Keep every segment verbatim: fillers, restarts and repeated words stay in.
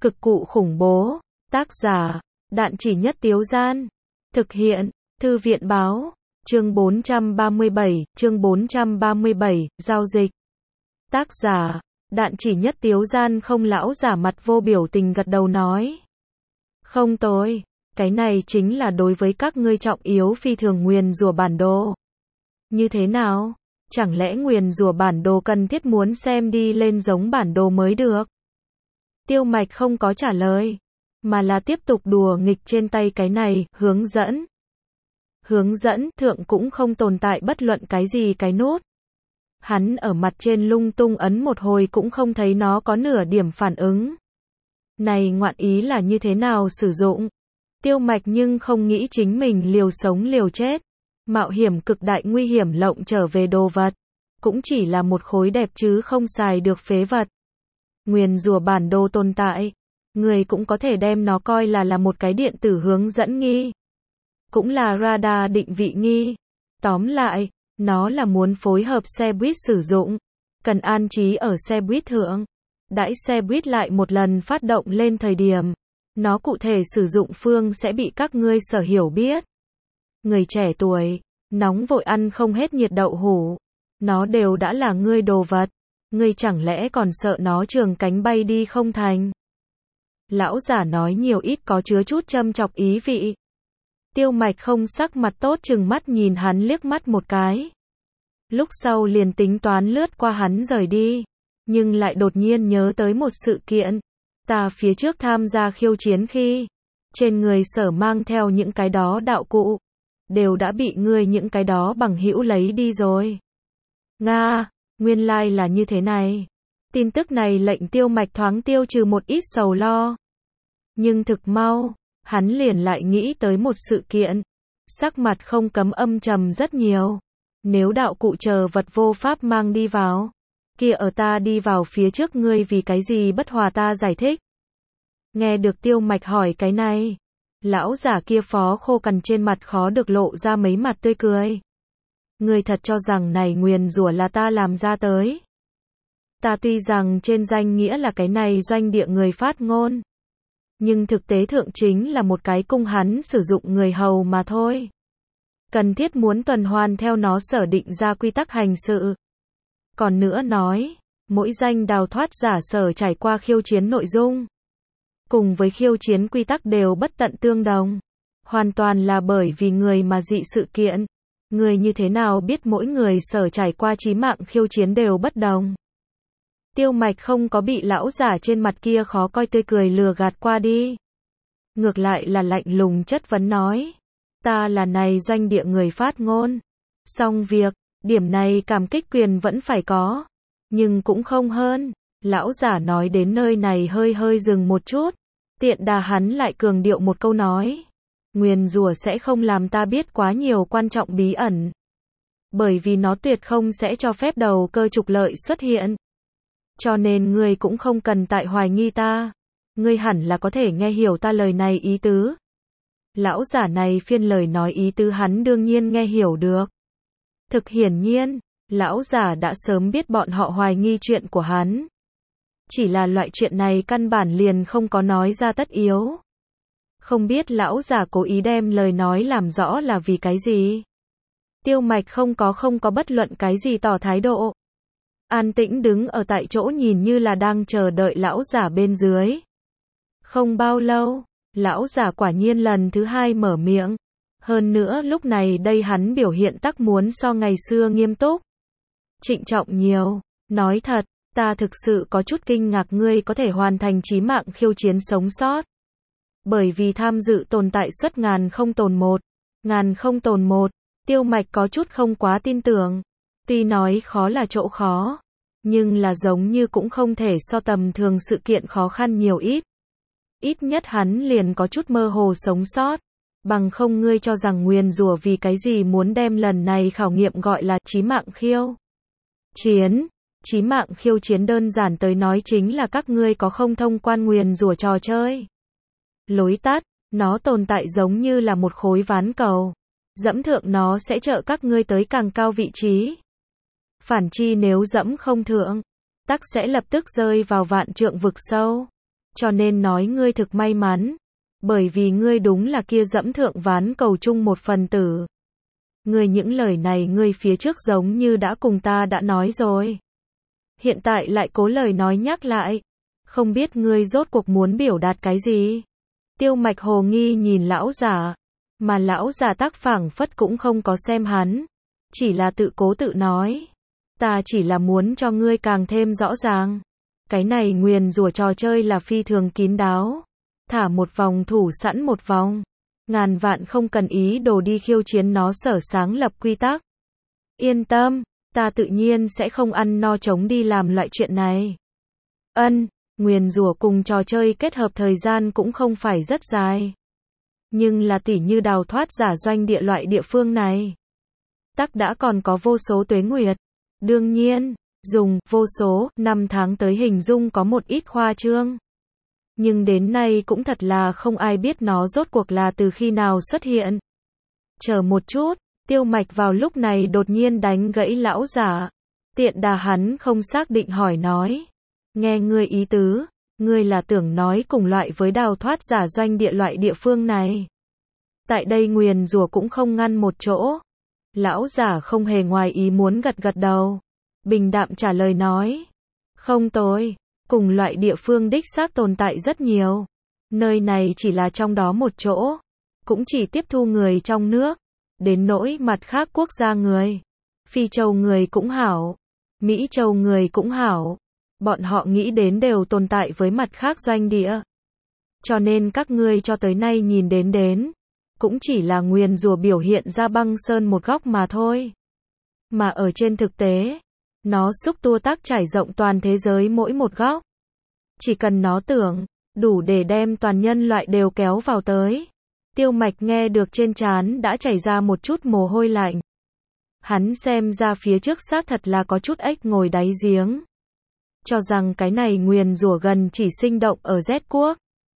Cực cụ khủng bố. Tác giả, Đạn Chỉ Nhất Tiếu Gian. Thực hiện, Thư viện báo. Chương bốn trăm ba mươi bảy, chương bốn trăm ba mươi bảy, giao dịch. Tác giả, Đạn Chỉ Nhất Tiếu Gian. Không. Lão giả mặt vô biểu tình gật đầu nói. Không tồi, cái này chính là đối với các ngươi trọng yếu phi thường nguyền rủa bản đồ. Như thế nào? Chẳng lẽ nguyền rủa bản đồ cần thiết muốn xem đi lên giống bản đồ mới được? Tiêu Mạch không có trả lời, mà là tiếp tục đùa nghịch trên tay cái này, hướng dẫn. Hướng dẫn thượng cũng không tồn tại bất luận cái gì cái nút. Hắn ở mặt trên lung tung ấn một hồi cũng không thấy nó có nửa điểm phản ứng. Này ngoạn ý là như thế nào sử dụng? Tiêu Mạch nhưng không nghĩ chính mình liều sống liều chết, mạo hiểm cực đại nguy hiểm lộng trở về đồ vật, cũng chỉ là một khối đẹp chứ không xài được phế vật. Nguyền rủa bản đồ tồn tại, người cũng có thể đem nó coi là là một cái điện tử hướng dẫn nghi, cũng là radar định vị nghi. Tóm lại, nó là muốn phối hợp xe buýt sử dụng, cần an trí ở xe buýt thượng. Đãi xe buýt lại một lần phát động lên thời điểm, nó cụ thể sử dụng phương sẽ bị các ngươi sở hiểu biết. Người trẻ tuổi, nóng vội ăn không hết nhiệt đậu hũ, nó đều đã là ngươi đồ vật, ngươi chẳng lẽ còn sợ nó trường cánh bay đi không thành? Lão giả nói nhiều ít có chứa chút châm chọc ý vị. Tiêu Mạch không sắc mặt tốt chừng mắt nhìn hắn liếc mắt một cái. Lúc sau liền tính toán lướt qua hắn rời đi, nhưng lại đột nhiên nhớ tới một sự kiện. Ta phía trước tham gia khiêu chiến khi, trên người sở mang theo những cái đó đạo cụ, đều đã bị ngươi những cái đó bằng hữu lấy đi rồi. Nga, nguyên lai là như thế này. Tin tức này lệnh Tiêu Mạch thoáng tiêu trừ một ít sầu lo. Nhưng thực mau, hắn liền lại nghĩ tới một sự kiện. Sắc mặt không cấm âm trầm rất nhiều. Nếu đạo cụ chờ vật vô pháp mang đi vào, kia ở ta đi vào phía trước ngươi vì cái gì bất hòa ta giải thích. Nghe được Tiêu Mạch hỏi cái này, lão giả kia phó khô cằn trên mặt khó được lộ ra mấy mặt tươi cười. Ngươi thật cho rằng này nguyền rủa là ta làm ra tới? Ta tuy rằng trên danh nghĩa là cái này doanh địa người phát ngôn, nhưng thực tế thượng chính là một cái cung hắn sử dụng người hầu mà thôi. Cần thiết muốn tuần hoàn theo nó sở định ra quy tắc hành sự. Còn nữa nói, mỗi danh đào thoát giả sở trải qua khiêu chiến nội dung, cùng với khiêu chiến quy tắc đều bất tận tương đồng. Hoàn toàn là bởi vì người mà dị sự kiện. Người như thế nào biết mỗi người sở trải qua chí mạng khiêu chiến đều bất đồng. Tiêu Mạch không có bị lão giả trên mặt kia khó coi tươi cười lừa gạt qua đi. Ngược lại là lạnh lùng chất vấn nói. Ta là này doanh địa người phát ngôn. Xong việc, điểm này cảm kích quyền vẫn phải có. Nhưng cũng không hơn. Lão giả nói đến nơi này hơi hơi dừng một chút. Tiện đà hắn lại cường điệu một câu nói. Nguyền rủa sẽ không làm ta biết quá nhiều quan trọng bí ẩn. Bởi vì nó tuyệt không sẽ cho phép đầu cơ trục lợi xuất hiện. Cho nên ngươi cũng không cần tại hoài nghi ta. Ngươi hẳn là có thể nghe hiểu ta lời này ý tứ. Lão giả này phiên lời nói ý tứ hắn đương nhiên nghe hiểu được. Thực hiển nhiên, lão giả đã sớm biết bọn họ hoài nghi chuyện của hắn. Chỉ là loại chuyện này căn bản liền không có nói ra tất yếu. Không biết lão giả cố ý đem lời nói làm rõ là vì cái gì. Tiêu Mạch không có không có bất luận cái gì tỏ thái độ. An tĩnh đứng ở tại chỗ nhìn như là đang chờ đợi lão giả bên dưới. Không bao lâu, lão giả quả nhiên lần thứ hai mở miệng. Hơn nữa lúc này đây hắn biểu hiện tắc muốn so ngày xưa nghiêm túc, trịnh trọng nhiều. Nói thật, ta thực sự có chút kinh ngạc ngươi có thể hoàn thành chí mạng khiêu chiến sống sót. Bởi vì tham dự tồn tại suất ngàn không tồn một. Ngàn không tồn một. Tiêu Mạch có chút không quá tin tưởng. Tuy nói khó là chỗ khó, nhưng là giống như cũng không thể so tầm thường sự kiện khó khăn nhiều ít. Ít nhất hắn liền có chút mơ hồ sống sót. Bằng không ngươi cho rằng nguyền rủa vì cái gì muốn đem lần này khảo nghiệm gọi là chí mạng khiêu chiến. Chí mạng khiêu chiến đơn giản tới nói chính là các ngươi có không thông quan nguyền rủa trò chơi. Lối tắt, nó tồn tại giống như là một khối ván cầu. Dẫm thượng nó sẽ trợ các ngươi tới càng cao vị trí. Phản chi nếu dẫm không thượng, tắc sẽ lập tức rơi vào vạn trượng vực sâu. cho nên nói ngươi thực may mắn, bởi vì ngươi đúng là kia dẫm thượng ván cầu chung một phần tử. Ngươi những lời này ngươi phía trước giống như đã cùng ta đã nói rồi. Hiện tại lại cố lời nói nhắc lại. Không biết ngươi rốt cuộc muốn biểu đạt cái gì? Tiêu Mạch hồ nghi nhìn lão giả, mà lão giả tác phảng phất cũng không có xem hắn, chỉ là tự cố tự nói. Ta chỉ là muốn cho ngươi càng thêm rõ ràng. Cái này nguyền rủa trò chơi là phi thường kín đáo. Thả một vòng thủ sẵn một vòng. Ngàn vạn không cần ý đồ đi khiêu chiến nó sở sáng lập quy tắc. Yên tâm, ta tự nhiên sẽ không ăn no chống đi làm loại chuyện này. Ân, nguyền rủa cùng trò chơi kết hợp thời gian cũng không phải rất dài. Nhưng là tỉ như đào thoát giả doanh địa loại địa phương này. Tắc đã còn có vô số tuế nguyệt. Đương nhiên, dùng vô số năm tháng tới hình dung có một ít khoa trương. Nhưng đến nay cũng thật là không ai biết nó rốt cuộc là từ khi nào xuất hiện. Chờ một chút, Tiêu Mạch vào lúc này đột nhiên đánh gãy lão giả. Tiện đà hắn không xác định hỏi nói. Nghe ngươi ý tứ, ngươi là tưởng nói cùng loại với đào thoát giả doanh địa loại địa phương này. Tại đây nguyền rủa cũng không ngăn một chỗ. Lão giả không hề ngoài ý muốn gật gật đầu. Bình đạm trả lời nói. Không tối, cùng loại địa phương đích xác tồn tại rất nhiều. Nơi này chỉ là trong đó một chỗ. Cũng chỉ tiếp thu người trong nước. Đến nỗi mặt khác quốc gia người. Phi châu người cũng hảo. Mỹ châu người cũng hảo. Bọn họ nghĩ đến đều tồn tại với mặt khác doanh địa. Cho nên các ngươi cho tới nay nhìn đến đến. Cũng chỉ là nguyền rủa biểu hiện ra băng sơn một góc mà thôi. Mà ở trên thực tế, nó xúc tua tác trải rộng toàn thế giới mỗi một góc. Chỉ cần nó tưởng, đủ để đem toàn nhân loại đều kéo vào tới. Tiêu Mạch nghe được trên trán đã chảy ra một chút mồ hôi lạnh. Hắn xem ra phía trước xác thật là có chút ếch ngồi đáy giếng. Cho rằng cái này nguyền rủa gần chỉ sinh động ở Z quốc.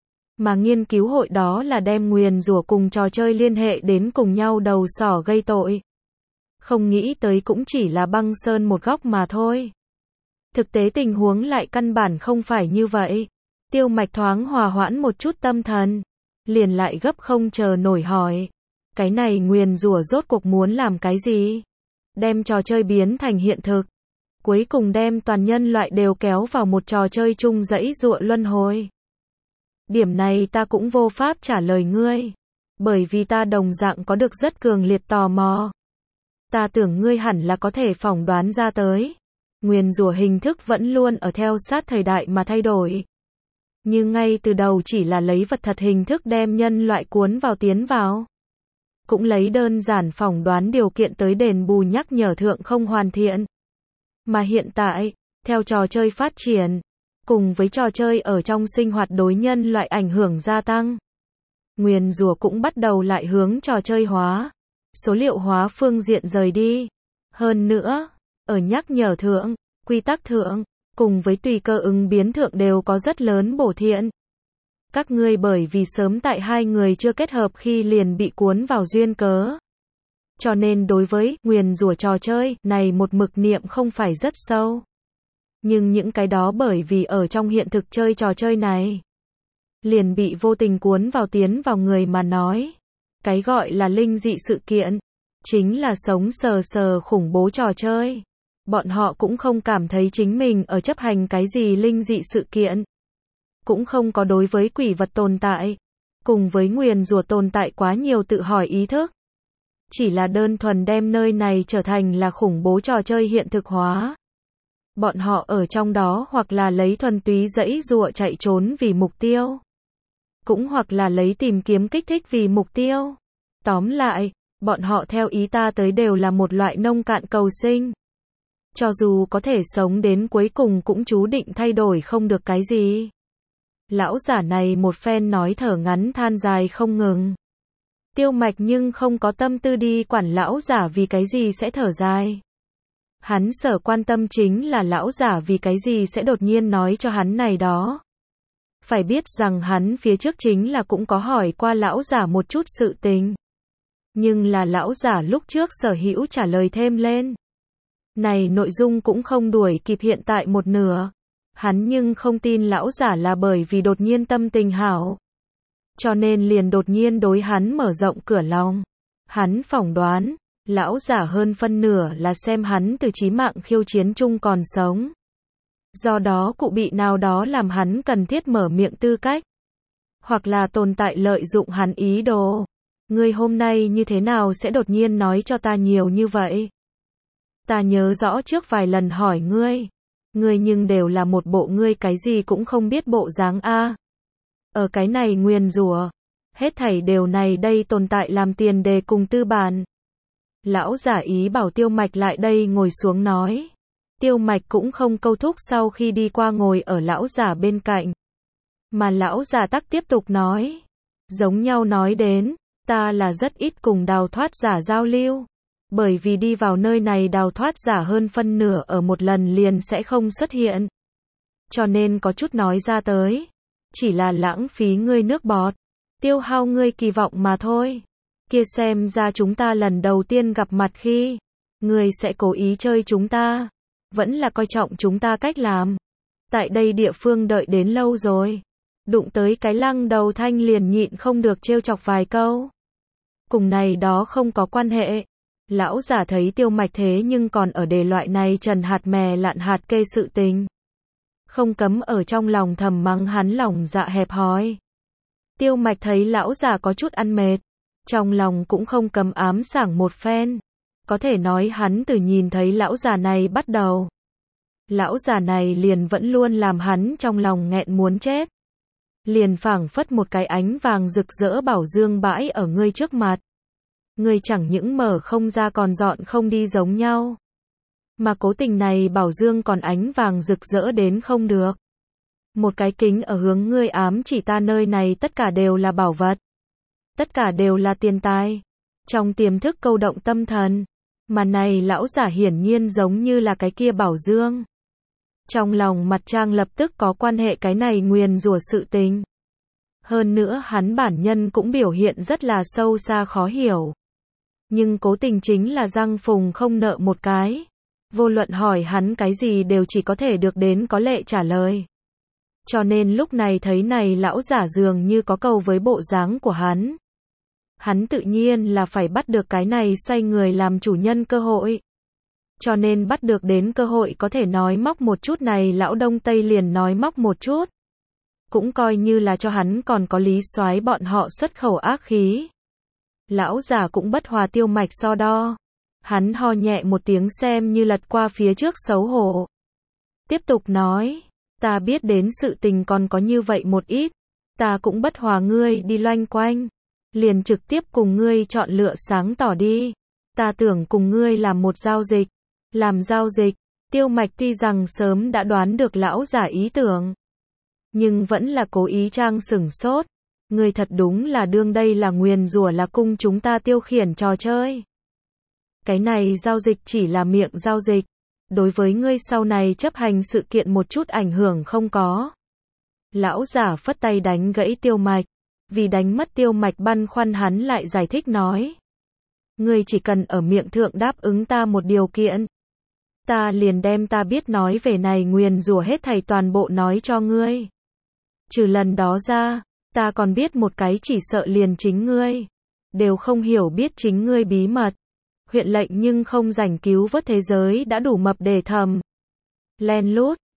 Mà nghiên cứu hội đó là đem nguyền rủa cùng trò chơi liên hệ đến cùng nhau đầu sỏ gây tội. Không nghĩ tới cũng chỉ là băng sơn một góc mà thôi. Thực tế tình huống lại căn bản không phải như vậy. Tiêu Mạch thoáng hòa hoãn một chút tâm thần. Liền lại gấp không chờ nổi hỏi. Cái này nguyền rủa rốt cuộc muốn làm cái gì? Đem trò chơi biến thành hiện thực. Cuối cùng đem toàn nhân loại đều kéo vào một trò chơi chung dãy dụa luân hồi. Điểm này ta cũng vô pháp trả lời ngươi. Bởi vì ta đồng dạng có được rất cường liệt tò mò. Ta tưởng ngươi hẳn là có thể phỏng đoán ra tới. Nguyền rủa hình thức vẫn luôn ở theo sát thời đại mà thay đổi. Nhưng ngay từ đầu chỉ là lấy vật thật hình thức đem nhân loại cuốn vào tiến vào. Cũng lấy đơn giản phỏng đoán điều kiện tới đền bù nhắc nhở thượng không hoàn thiện. Mà hiện tại, theo trò chơi phát triển, cùng với trò chơi ở trong sinh hoạt đối nhân loại ảnh hưởng gia tăng, nguyền rủa cũng bắt đầu lại hướng trò chơi hóa, số liệu hóa phương diện rời đi. Hơn nữa, ở nhắc nhở thượng, quy tắc thượng, cùng với tùy cơ ứng biến thượng đều có rất lớn bổ thiện. Các ngươi bởi vì sớm tại hai người chưa kết hợp khi liền bị cuốn vào duyên cớ. Cho nên đối với nguyền rủa trò chơi này một mực niệm không phải rất sâu. Nhưng những cái đó bởi vì ở trong hiện thực chơi trò chơi này, liền bị vô tình cuốn vào tiến vào người mà nói. Cái gọi là linh dị sự kiện, chính là sống sờ sờ khủng bố trò chơi. Bọn họ cũng không cảm thấy chính mình ở chấp hành cái gì linh dị sự kiện. Cũng không có đối với quỷ vật tồn tại, cùng với nguyền rủa tồn tại quá nhiều tự hỏi ý thức. Chỉ là đơn thuần đem nơi này trở thành là khủng bố trò chơi hiện thực hóa. Bọn họ ở trong đó hoặc là lấy thuần túy dãy dụa chạy trốn vì mục tiêu. Cũng hoặc là lấy tìm kiếm kích thích vì mục tiêu. Tóm lại, bọn họ theo ý ta tới đều là một loại nông cạn cầu sinh. Cho dù có thể sống đến cuối cùng cũng chú định thay đổi không được cái gì. Lão giả này một phen nói thở ngắn than dài không ngừng. Tiêu Mạch nhưng không có tâm tư đi quản lão giả vì cái gì sẽ thở dài. Hắn sở quan tâm chính là lão giả vì cái gì sẽ đột nhiên nói cho hắn này đó. Phải biết rằng hắn phía trước chính là cũng có hỏi qua lão giả một chút sự tình. Nhưng là lão giả lúc trước sở hữu trả lời thêm lên. Này nội dung cũng không đuổi kịp hiện tại một nửa. Hắn nhưng không tin lão giả là bởi vì đột nhiên tâm tình hảo, cho nên liền đột nhiên đối hắn mở rộng cửa lòng. Hắn phỏng đoán, lão giả hơn phân nửa là xem hắn từ chí mạng khiêu chiến chung còn sống. Do đó cụ bị nào đó làm hắn cần thiết mở miệng tư cách. Hoặc là tồn tại lợi dụng hắn ý đồ. Ngươi hôm nay như thế nào sẽ đột nhiên nói cho ta nhiều như vậy? Ta nhớ rõ trước vài lần hỏi ngươi. Ngươi nhưng đều là một bộ ngươi cái gì cũng không biết bộ dáng a. Ở cái này nguyền rủa, hết thảy đều này đây tồn tại làm tiền đề cùng tư bản. Lão giả ý bảo Tiêu Mạch lại đây ngồi xuống nói. Tiêu Mạch cũng không câu thúc sau khi đi qua ngồi ở lão giả bên cạnh. Mà lão giả tắc tiếp tục nói. Giống nhau nói đến, ta là rất ít cùng đào thoát giả giao lưu. Bởi vì đi vào nơi này đào thoát giả hơn phân nửa ở một lần liền sẽ không xuất hiện. Cho nên có chút nói ra tới. Chỉ là lãng phí ngươi nước bọt. Tiêu hao ngươi kỳ vọng mà thôi. Kia xem ra chúng ta lần đầu tiên gặp mặt khi. Ngươi sẽ cố ý chơi chúng ta. Vẫn là coi trọng chúng ta cách làm. Tại đây địa phương đợi đến lâu rồi. Đụng tới cái lăng đầu thanh liền nhịn không được trêu chọc vài câu. Cùng này đó không có quan hệ. Lão giả thấy Tiêu Mạch thế nhưng còn ở đề loại này trần hạt mè lạn hạt kê sự tình. Không cấm ở trong lòng thầm mắng hắn lòng dạ hẹp hòi. Tiêu Mạch thấy lão giả có chút ăn mệt. Trong lòng cũng không cấm ám sảng một phen. Có thể nói hắn từ nhìn thấy lão già này bắt đầu. Lão già này liền vẫn luôn làm hắn trong lòng nghẹn muốn chết. Liền phảng phất một cái ánh vàng rực rỡ bảo dương bãi ở ngươi trước mặt. Ngươi chẳng những mở không ra còn dọn không đi giống nhau. Mà cố tình này bảo dương còn ánh vàng rực rỡ đến không được. Một cái kính ở hướng ngươi ám chỉ ta nơi này tất cả đều là bảo vật. Tất cả đều là tiền tài. Trong tiềm thức câu động tâm thần. Mà này lão giả hiển nhiên giống như là cái kia bảo dương. Trong lòng mặt trang lập tức có quan hệ cái này nguyền rủa sự tình. Hơn nữa hắn bản nhân cũng biểu hiện rất là sâu xa khó hiểu. Nhưng cố tình chính là răng phùng không nợ một cái. Vô luận hỏi hắn cái gì đều chỉ có thể được đến có lệ trả lời. Cho nên lúc này thấy này lão giả dường như có cầu với bộ dáng của hắn. Hắn tự nhiên là phải bắt được cái này xoay người làm chủ nhân cơ hội. Cho nên bắt được đến cơ hội có thể nói móc một chút này lão Đông Tây liền nói móc một chút. Cũng coi như là cho hắn còn có lý soái bọn họ xuất khẩu ác khí. Lão già cũng bất hòa Tiêu Mạch so đo. Hắn ho nhẹ một tiếng xem như lật qua phía trước xấu hổ. Tiếp tục nói, ta biết đến sự tình còn có như vậy một ít. Ta cũng bất hòa ngươi đi loanh quanh. Liền trực tiếp cùng ngươi chọn lựa sáng tỏ đi. Ta tưởng cùng ngươi làm một giao dịch. Làm giao dịch, Tiêu Mạch tuy rằng sớm đã đoán được lão giả ý tưởng. Nhưng vẫn là cố ý trang sửng sốt. Ngươi thật đúng là đương đây là nguyền rủa là cung chúng ta tiêu khiển trò chơi. Cái này giao dịch chỉ là miệng giao dịch. Đối với ngươi sau này chấp hành sự kiện một chút ảnh hưởng không có. Lão giả phất tay đánh gãy Tiêu Mạch. Vì đánh mất Tiêu Mạch băn khoăn hắn lại giải thích nói. Ngươi chỉ cần ở miệng thượng đáp ứng ta một điều kiện. Ta liền đem ta biết nói về này nguyền rủa hết thảy toàn bộ nói cho ngươi. Trừ lần đó ra, ta còn biết một cái chỉ sợ liền chính ngươi. Đều không hiểu biết chính ngươi bí mật. Huyện lệnh nhưng không rảnh cứu vớt thế giới đã đủ mập để thầm. Len lút,